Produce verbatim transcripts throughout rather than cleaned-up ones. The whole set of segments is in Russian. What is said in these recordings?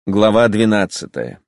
Глава двенадцатая.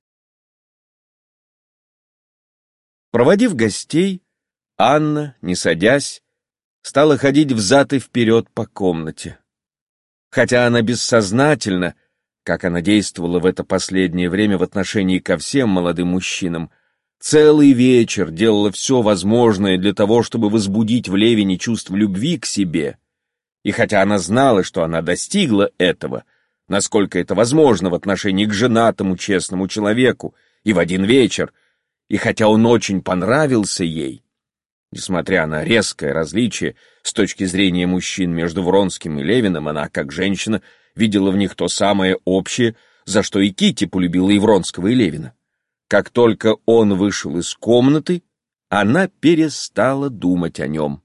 Проводив гостей, Анна, не садясь, стала ходить взад и вперед по комнате. Хотя она бессознательно, как она действовала в это последнее время в отношении ко всем молодым мужчинам, целый вечер делала все возможное для того, чтобы возбудить в Левине чувство любви к себе, и хотя она знала, что она достигла этого, насколько это возможно в отношении к женатому честному человеку, и в один вечер, и хотя он очень понравился ей, несмотря на резкое различие с точки зрения мужчин между Вронским и Левиным, она, как женщина, видела в них то самое общее, за что и Китти полюбила и Вронского, и Левина. Как только он вышел из комнаты, она перестала думать о нем.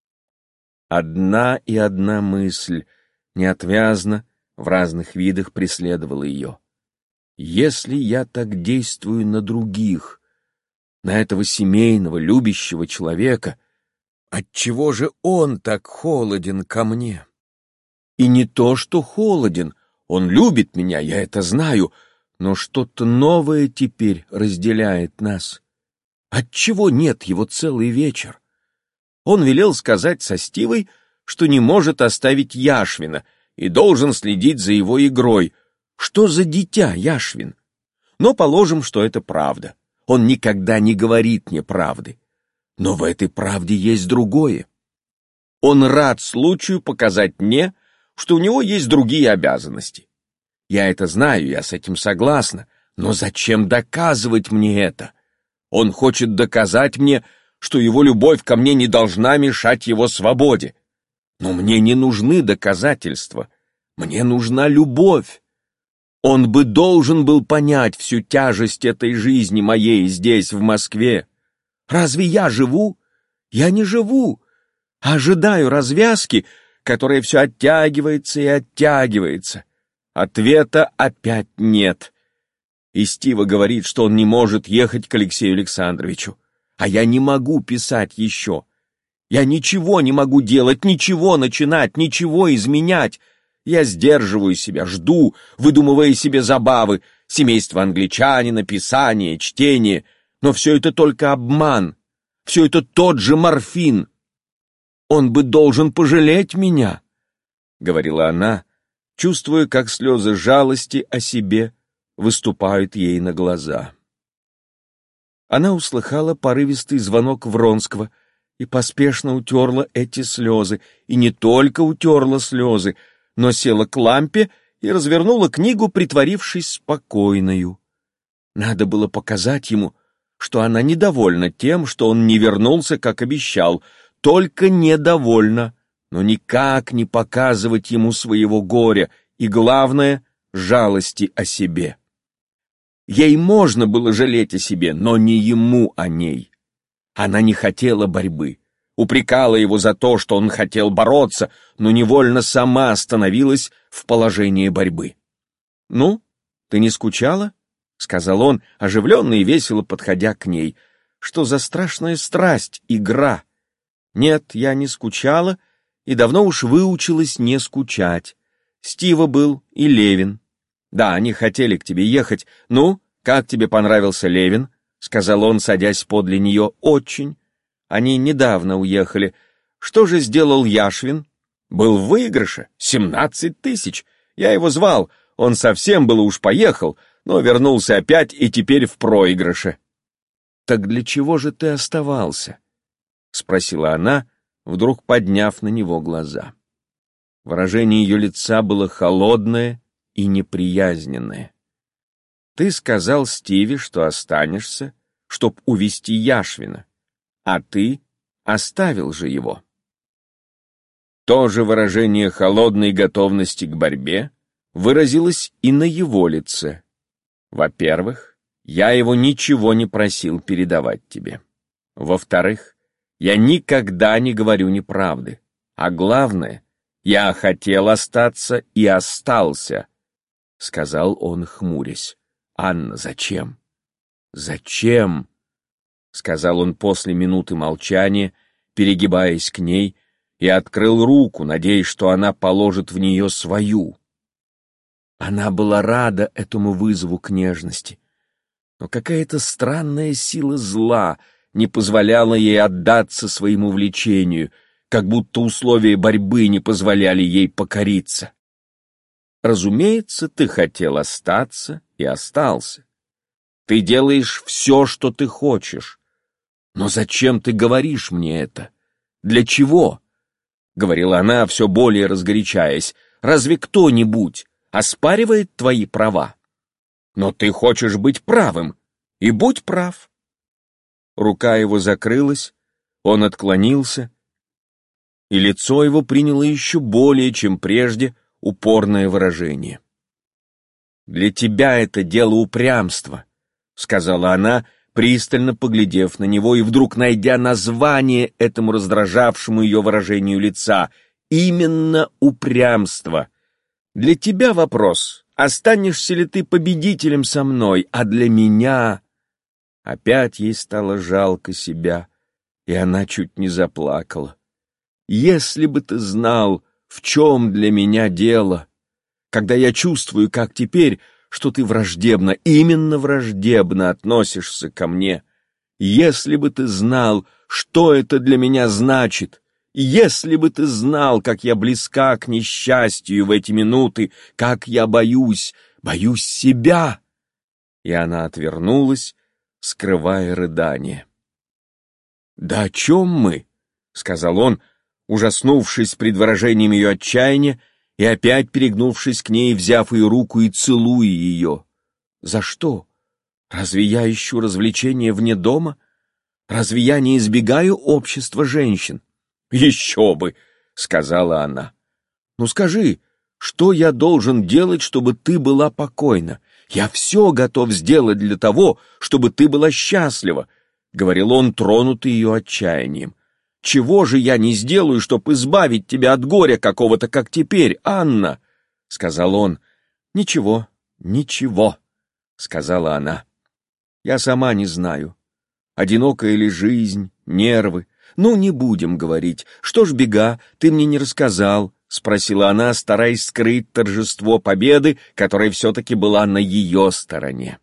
Одна и одна мысль, неотвязно, в разных видах преследовала ее. Если я так действую на других, на этого семейного, любящего человека, отчего же он так холоден ко мне? И не то, что холоден, он любит меня, я это знаю, но что-то новое теперь разделяет нас. Отчего нет его целый вечер? Он велел сказать со Стивой, что не может оставить Яшвина и должен следить за его игрой. Что за дитя Яшвин? Но положим, что это правда. Он никогда не говорит мне правды. Но в этой правде есть другое. Он рад случаю показать мне, что у него есть другие обязанности. Я это знаю, я с этим согласна, но зачем доказывать мне это? Он хочет доказать мне, что его любовь ко мне не должна мешать его свободе. Но мне не нужны доказательства, мне нужна любовь. Он бы должен был понять всю тяжесть этой жизни моей здесь, в Москве. Разве я живу? Я не живу. Ожидаю развязки, которая все оттягивается и оттягивается. Ответа опять нет. И Стива говорит, что он не может ехать к Алексею Александровичу. А я не могу писать еще. Я ничего не могу делать, ничего начинать, ничего изменять. Я сдерживаю себя, жду, выдумывая себе забавы, семейство англичанина, писание, чтение. Но все это только обман. Все это тот же морфин. Он бы должен пожалеть меня, — говорила она, чувствуя, как слезы жалости о себе выступают ей на глаза. Она услыхала порывистый звонок Вронского и поспешно утерла эти слезы, и не только утерла слезы, но села к лампе и развернула книгу, притворившись спокойною. Надо было показать ему, что она недовольна тем, что он не вернулся, как обещал, только недовольна, но никак не показывать ему своего горя и, главное, жалости о себе. Ей можно было жалеть о себе, но не ему о ней. Она не хотела борьбы, упрекала его за то, что он хотел бороться, но невольно сама становилась в положении борьбы. «Ну, ты не скучала?» — сказал он, оживленно и весело подходя к ней. «Что за страшная страсть, игра?» «Нет, я не скучала и давно уж выучилась не скучать. Стива был и Левин. Да, они хотели к тебе ехать. Ну, как тебе понравился Левин?» — сказал он, садясь подле нее. «Очень. Они недавно уехали. Что же сделал Яшвин? Был в выигрыше. Семнадцать тысяч. Я его звал. Он совсем было уж поехал, но вернулся опять и теперь в проигрыше». «Так для чего же ты оставался?» — спросила она, вдруг подняв на него глаза. Выражение ее лица было холодное и неприязненное. «Ты сказал Стиве, что останешься, чтоб увести Яшвина, а ты оставил же его». То же выражение холодной готовности к борьбе выразилось и на его лице. «Во-первых, я его ничего не просил передавать тебе. Во-вторых, я никогда не говорю неправды. А главное, я хотел остаться и остался», — сказал он, хмурясь. «Анна, зачем?» «Зачем?» — сказал он после минуты молчания, перегибаясь к ней, и открыл руку, надеясь, что она положит в нее свою. Она была рада этому вызову к нежности, но какая-то странная сила зла не позволяла ей отдаться своему влечению, как будто условия борьбы не позволяли ей покориться. Разумеется, ты хотел остаться и остался. Ты делаешь все, что ты хочешь. Но зачем ты говоришь мне это? Для чего? — говорила она, все более разгорячаясь. Разве кто-нибудь оспаривает твои права? Но ты хочешь быть правым, и будь прав. Рука его закрылась, он отклонился, и лицо его приняло еще более, чем прежде, упорное выражение. «Для тебя это дело упрямства», — сказала она, пристально поглядев на него и вдруг найдя название этому раздражавшему ее выражению лица. «Именно упрямство. Для тебя вопрос, останешься ли ты победителем со мной, а для меня...» Опять ей стало жалко себя, и она чуть не заплакала. «Если бы ты знал, в чем для меня дело, когда я чувствую, как теперь, что ты враждебно, именно враждебно относишься ко мне, если бы ты знал, что это для меня значит, если бы ты знал, как я близка к несчастью в эти минуты, как я боюсь, боюсь себя!» И она отвернулась, скрывая рыдание. «Да о чем мы?» — сказал он, ужаснувшись пред выражением ее отчаяния, и опять перегнувшись к ней, взяв ее руку и целуя ее. «За что? Разве я ищу развлечения вне дома? Разве я не избегаю общества женщин?» «Еще бы!» — сказала она. «Ну скажи, что я должен делать, чтобы ты была покойна? Я все готов сделать для того, чтобы ты была счастлива», — говорил он, тронутый ее отчаянием. «Чего же я не сделаю, чтобы избавить тебя от горя какого-то, как теперь, Анна?» — сказал он. «Ничего, ничего», — сказала она. «Я сама не знаю. Одинокая ли жизнь, нервы. Ну, не будем говорить. Что ж, бега, ты мне не рассказал», — спросила она, стараясь скрыть торжество победы, которая все-таки была на ее стороне.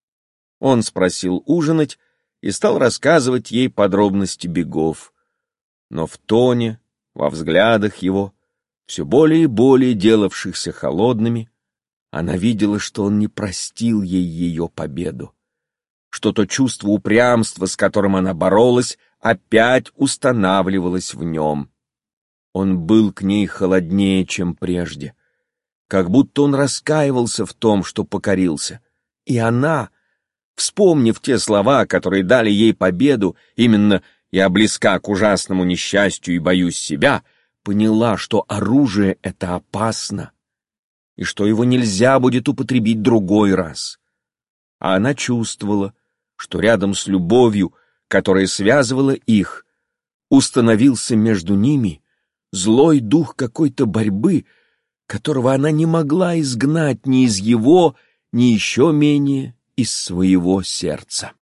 Он спросил ужинать и стал рассказывать ей подробности бегов. Но в тоне, во взглядах его, все более и более делавшихся холодными, она видела, что он не простил ей ее победу, что то чувство упрямства, с которым она боролась, опять устанавливалось в нем. Он был к ней холоднее, чем прежде, как будто он раскаивался в том, что покорился, и она, вспомнив те слова, которые дали ей победу, именно «я близка к ужасному несчастью и боюсь себя», поняла, что оружие это опасно, и что его нельзя будет употребить другой раз. А она чувствовала, что рядом с любовью, которая связывала их, установился между ними злой дух какой-то борьбы, которого она не могла изгнать ни из его, ни еще менее из своего сердца.